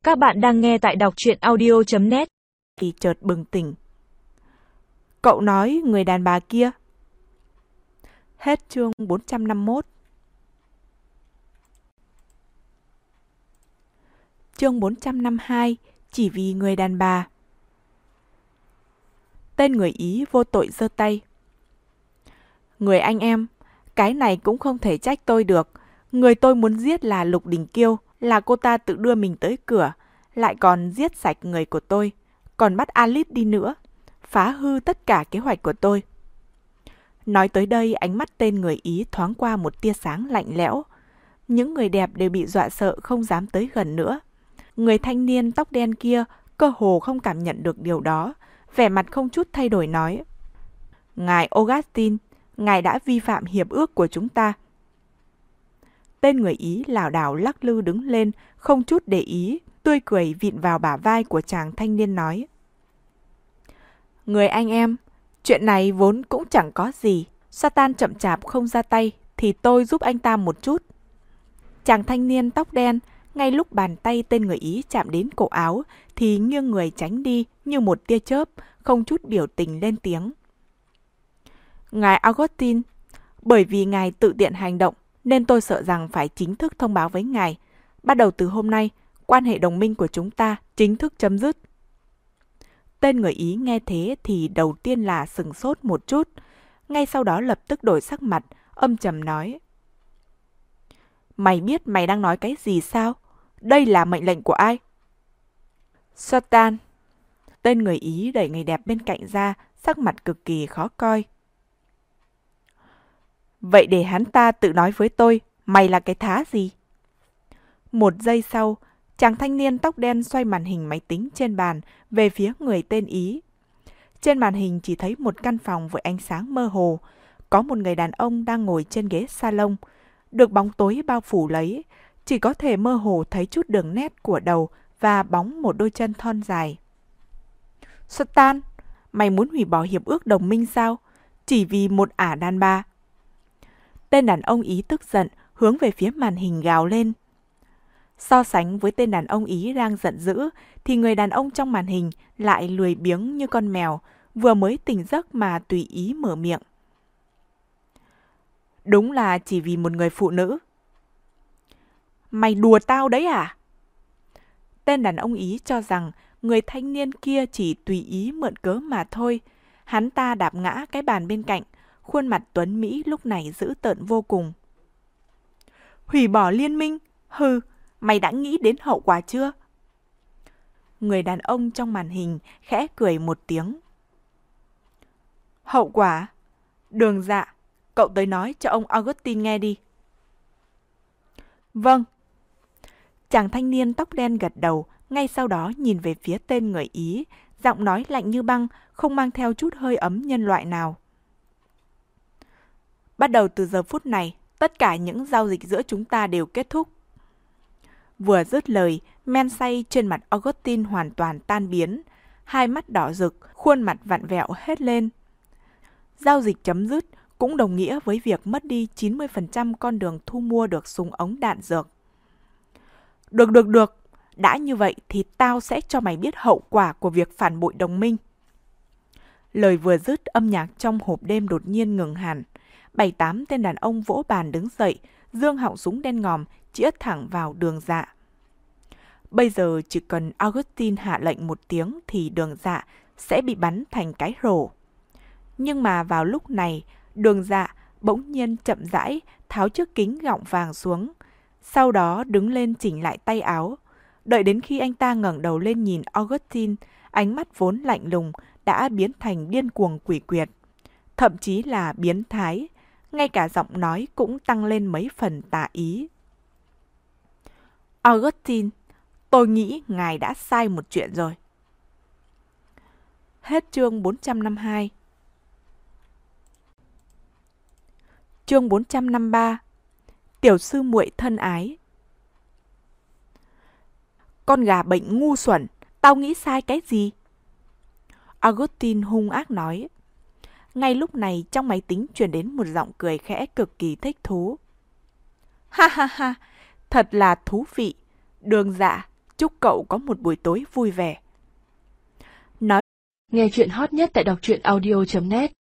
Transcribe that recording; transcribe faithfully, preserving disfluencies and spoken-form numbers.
Các bạn đang nghe tại đọc truyện audio chấm net. Thì chợt bừng tỉnh. Cậu nói người đàn bà kia. Hết chương bốn trăm năm mươi mốt. Chương bốn trăm năm mươi hai. Chỉ vì người đàn bà. Tên người Ý vô tội giơ tay. Người anh em, cái này cũng không thể trách tôi được. Người tôi muốn giết là Lục Đình Kiêu, là cô ta tự đưa mình tới cửa, lại còn giết sạch người của tôi, còn bắt Alice đi nữa, phá hư tất cả kế hoạch của tôi. Nói tới đây, ánh mắt tên người Ý thoáng qua một tia sáng lạnh lẽo. Những người đẹp đều bị dọa sợ không dám tới gần nữa. Người thanh niên tóc đen kia cơ hồ không cảm nhận được điều đó, vẻ mặt không chút thay đổi nói: Ngài Augustine, ngài đã vi phạm hiệp ước của chúng ta. Tên người Ý lảo đảo lắc lư đứng lên, không chút để ý, tươi cười vịn vào bả vai của chàng thanh niên nói: Người anh em, chuyện này vốn cũng chẳng có gì. Satan chậm chạp không ra tay thì tôi giúp anh ta một chút. Chàng thanh niên tóc đen, ngay lúc bàn tay tên người Ý chạm đến cổ áo thì nghiêng người tránh đi như một tia chớp, không chút biểu tình lên tiếng: Ngài Augustine, bởi vì ngài tự tiện hành động nên tôi sợ rằng phải chính thức thông báo với ngài. Bắt đầu từ hôm nay, quan hệ đồng minh của chúng ta chính thức chấm dứt. Tên người Ý nghe thế thì đầu tiên là sừng sốt một chút, ngay sau đó lập tức đổi sắc mặt, âm trầm nói: Mày biết mày đang nói cái gì sao? Đây là mệnh lệnh của ai? Satan. Tên người Ý đẩy người đẹp bên cạnh ra, sắc mặt cực kỳ khó coi. Vậy để hắn ta tự nói với tôi, mày là cái thá gì? Một giây sau, chàng thanh niên tóc đen xoay màn hình máy tính trên bàn về phía người tên Ý. Trên màn hình chỉ thấy một căn phòng với ánh sáng mơ hồ. Có một người đàn ông đang ngồi trên ghế salon, được bóng tối bao phủ lấy, chỉ có thể mơ hồ thấy chút đường nét của đầu và bóng một đôi chân thon dài. Satan, mày muốn hủy bỏ hiệp ước đồng minh sao? Chỉ vì một ả đàn bà. Tên đàn ông Ý tức giận, hướng về phía màn hình gào lên. So sánh với tên đàn ông Ý đang giận dữ, thì người đàn ông trong màn hình lại lười biếng như con mèo, vừa mới tỉnh giấc mà tùy ý mở miệng. Đúng là chỉ vì một người phụ nữ. Mày đùa tao đấy à? Tên đàn ông Ý cho rằng người thanh niên kia chỉ tùy ý mượn cớ mà thôi. Hắn ta đạp ngã cái bàn bên cạnh, khuôn mặt Tuấn Mỹ lúc này dữ tợn vô cùng. Hủy bỏ liên minh? Hừ, mày đã nghĩ đến hậu quả chưa? Người đàn ông trong màn hình khẽ cười một tiếng. Hậu quả? Đường Dạ, cậu tới nói cho ông Augustine nghe đi. Vâng. Chàng thanh niên tóc đen gật đầu, ngay sau đó nhìn về phía tên người Ý, giọng nói lạnh như băng, không mang theo chút hơi ấm nhân loại nào. Bắt đầu từ giờ phút này, tất cả những giao dịch giữa chúng ta đều kết thúc. Vừa dứt lời, men say trên mặt Augustine hoàn toàn tan biến, hai mắt đỏ rực, khuôn mặt vặn vẹo hết lên. Giao dịch chấm dứt cũng đồng nghĩa với việc mất đi chín mươi phần trăm con đường thu mua được súng ống đạn dược. Được được được, đã như vậy thì tao sẽ cho mày biết hậu quả của việc phản bội đồng minh. Lời vừa dứt, âm nhạc trong hộp đêm đột nhiên ngừng hẳn. Bảy tám tên đàn ông vỗ bàn đứng dậy, giương họng súng đen ngòm, chĩa thẳng vào Đường Dạ. Bây giờ chỉ cần Augustine hạ lệnh một tiếng thì Đường Dạ sẽ bị bắn thành cái rổ. Nhưng mà vào lúc này, Đường Dạ bỗng nhiên chậm rãi tháo chiếc kính gọng vàng xuống, sau đó đứng lên chỉnh lại tay áo. Đợi đến khi anh ta ngẩng đầu lên nhìn Augustine, ánh mắt vốn lạnh lùng đã biến thành điên cuồng quỷ quyệt, thậm chí là biến thái, ngay cả giọng nói cũng tăng lên mấy phần tà ý. Augustine, tôi nghĩ ngài đã sai một chuyện rồi. Hết chương bốn trăm năm mươi hai. Chương bốn trăm năm mươi ba. Tiểu sư muội thân ái. Con gà bệnh ngu xuẩn, tao nghĩ sai cái gì? Augustine hung ác nói. Ngay lúc này trong máy tính truyền đến một giọng cười khẽ cực kỳ thích thú. Ha ha ha, thật là thú vị. Đường Dạ, Chúc cậu có một buổi tối vui vẻ. Nghe chuyện hot nhất tại đọc truyện audio chấm net